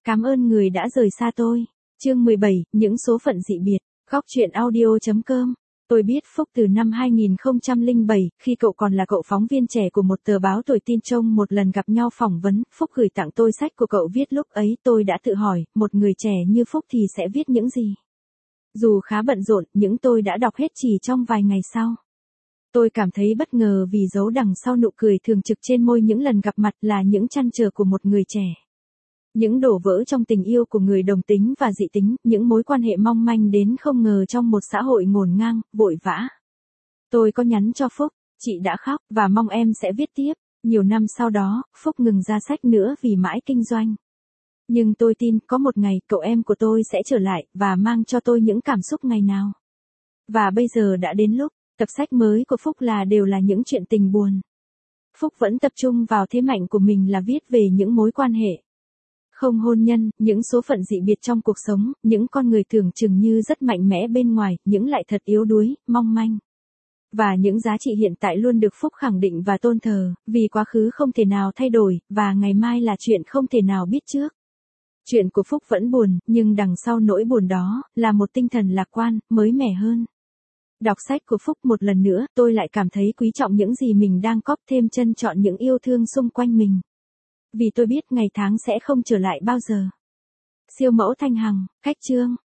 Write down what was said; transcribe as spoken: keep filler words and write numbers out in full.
Cảm ơn người đã rời xa tôi. Chương mười bảy, những số phận dị biệt. Góc truyện audio chấm com. Tôi biết Phúc từ năm hai nghìn không trăm lẻ bảy, khi cậu còn là cậu phóng viên trẻ của một tờ báo tuổi tin trông một lần gặp nhau phỏng vấn, Phúc gửi tặng tôi sách của cậu viết lúc ấy. Tôi đã tự hỏi, một người trẻ như Phúc thì sẽ viết những gì? Dù khá bận rộn, những tôi đã đọc hết chỉ trong vài ngày sau. Tôi cảm thấy bất ngờ vì giấu đằng sau nụ cười thường trực trên môi những lần gặp mặt là những trăn trở của một người trẻ. Những đổ vỡ trong tình yêu của người đồng tính và dị tính, những mối quan hệ mong manh đến không ngờ trong một xã hội ngổn ngang, vội vã. Tôi có nhắn cho Phúc, chị đã khóc và mong em sẽ viết tiếp. Nhiều năm sau đó, Phúc ngừng ra sách nữa vì mãi kinh doanh. Nhưng tôi tin có một ngày cậu em của tôi sẽ trở lại và mang cho tôi những cảm xúc ngày nào. Và bây giờ đã đến lúc, tập sách mới của Phúc là đều là những chuyện tình buồn. Phúc vẫn tập trung vào thế mạnh của mình là viết về những mối quan hệ không hôn nhân, những số phận dị biệt trong cuộc sống, những con người tưởng chừng như rất mạnh mẽ bên ngoài, những lại thật yếu đuối, mong manh. Và những giá trị hiện tại luôn được Phúc khẳng định và tôn thờ, vì quá khứ không thể nào thay đổi, và ngày mai là chuyện không thể nào biết trước. Chuyện của Phúc vẫn buồn, nhưng đằng sau nỗi buồn đó, là một tinh thần lạc quan, mới mẻ hơn. Đọc sách của Phúc một lần nữa, tôi lại cảm thấy quý trọng những gì mình đang cóp, thêm trân trọng những yêu thương xung quanh mình. Vì tôi biết ngày tháng sẽ không trở lại bao giờ. Siêu mẫu Thanh Hằng, cách chương.